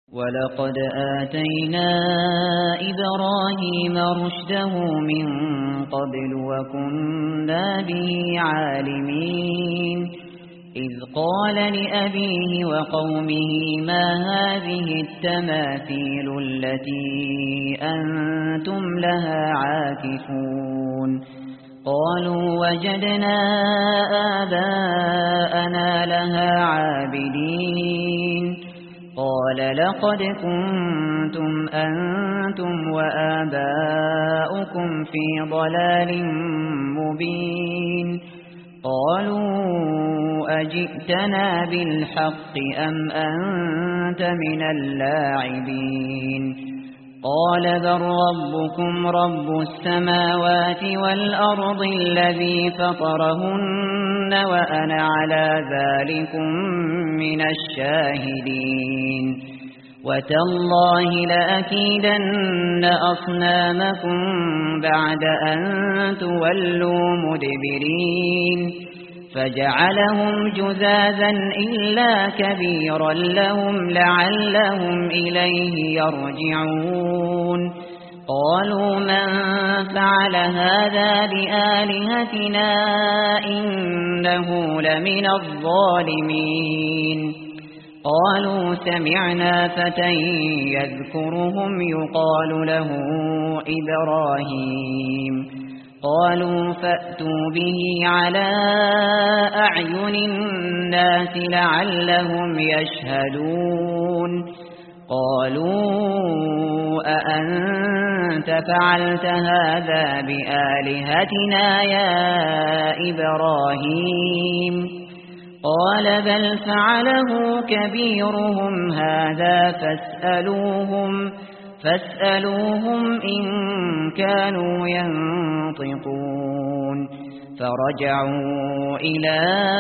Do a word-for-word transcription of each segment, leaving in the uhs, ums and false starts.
ولقد آتينا إبراهيم رشده من قبل وكنا به عالمين إذ قال لأبيه وقومه ما هذه التماثيل التي أنتم لها عاكفون قالوا وجدنا آباءنا لها عابدين قال لقد كنتم أنتم وآباؤكم في ضلال مبين قالوا أجئتنا بالحق أم أنت من اللاعبين قال بل ربكم رب السماوات والأرض الذي فطرهن وأنا على ذلكم من الشاهدين وتالله لأكيدن أصنامكم بعد أن تولوا مدبرين فجعلهم جذاذا إلا كبيرا لهم لعلهم إليه يرجعون قالوا من فعل هذا بآلهتنا إنه لمن الظالمين قالوا سمعنا فتى يذكرهم يقال له إبراهيم قالوا فأتوا به على أعين الناس لعلهم يشهدون قالوا أأنت فعلت هذا بآلهتنا يا إبراهيم قال بل فعله كبيرهم هذا فاسألوهم فاسألوهم إن كانوا ينطقون فرجعوا إلى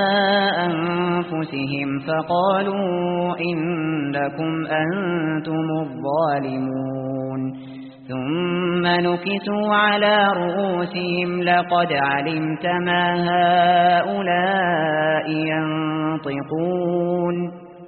أنفسهم فقالوا إنكم أنتم الظالمون ثم نكسوا على رؤوسهم لقد علمت ما هؤلاء ينطقون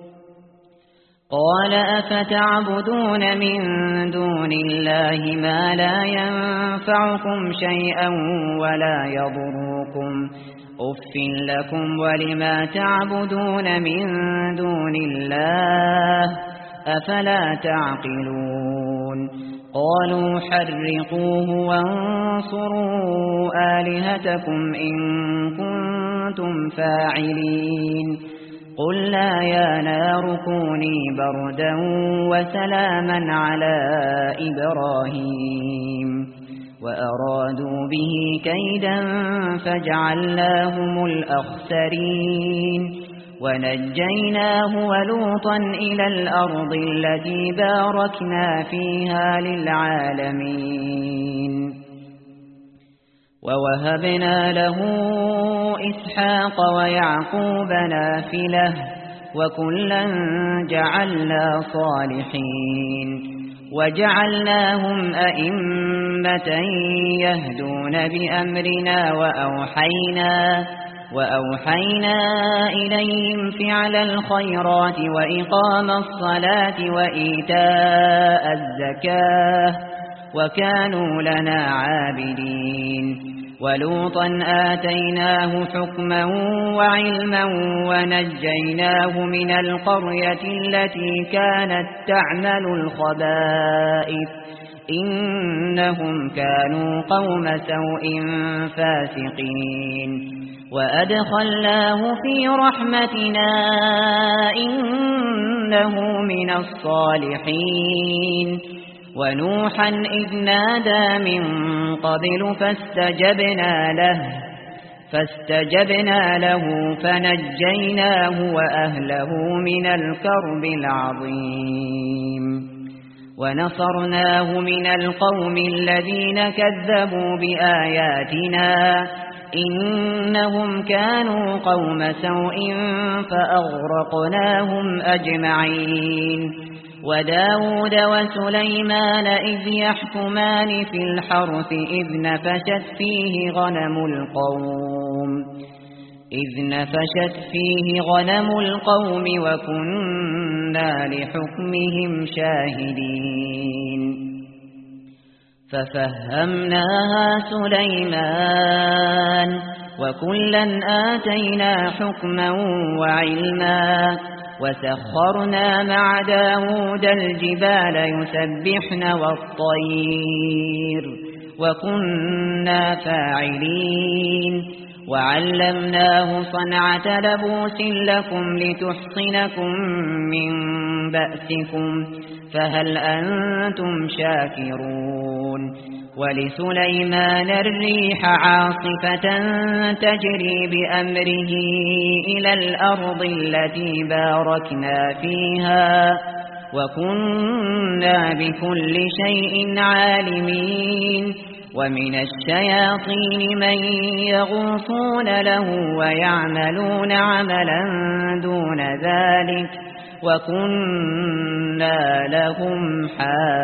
قال أفتعبدون من دون الله ما لا ينفعكم شيئا ولا يضركم أف لكم ولما تعبدون من دون الله أفلا تعقلون قالوا حرقوه وانصروا آلهتكم إن كنتم فاعلين قلنا يا نار كوني بردا وسلاما على إبراهيم وأرادوا به كيدا فجعلناهم الأخسرين ونجيناه ولوطا إلى الأرض التي باركنا فيها للعالمين ووهبنا له إسحاق ويعقوب نافلة وكلا جعلنا صالحين وجعلناهم أئمة يهدون بأمرنا وأوحينا وأوحينا إليهم فعل الخيرات وإقام الصلاة وإيتاء الزكاة وكانوا لنا عابدين ولوطا آتيناه حكما وعلما ونجيناه من القرية التي كانت تعمل الخبائث إنهم كانوا قوم سوء فاسقين وأدخلناه في رحمتنا إنه من الصالحين ونوحا إذ نادى من قبل فاستجبنا له فاستجبنا له فنجيناه وأهله من الكرب العظيم ونصرناه من القوم الذين كذبوا بآياتنا إنهم كانوا قوم سوء فأغرقناهم أجمعين وداود وسليمان إذ يحكمان في الحرث إذ نفشت فيه غنم القوم إذ نفشت فيه غنم القوم وكنا لحكمهم شاهدين ففهمناها سليمان وكلا آتينا حكما وعلما وسخرنا مع داود الجبال يسبحن والطير وكنا فاعلين وعلمناه صنعة لبوس لكم لتحصنكم من بأسكم فهل أنتم شاكرون ولسليمان الريح عاصفة تجري بأمره إلى الأرض التي باركنا فيها وكنا بكل شيء عالمين ومن الشياطين من يغوصون له ويعملون عملا دون ذلك وكنا لهم حافظين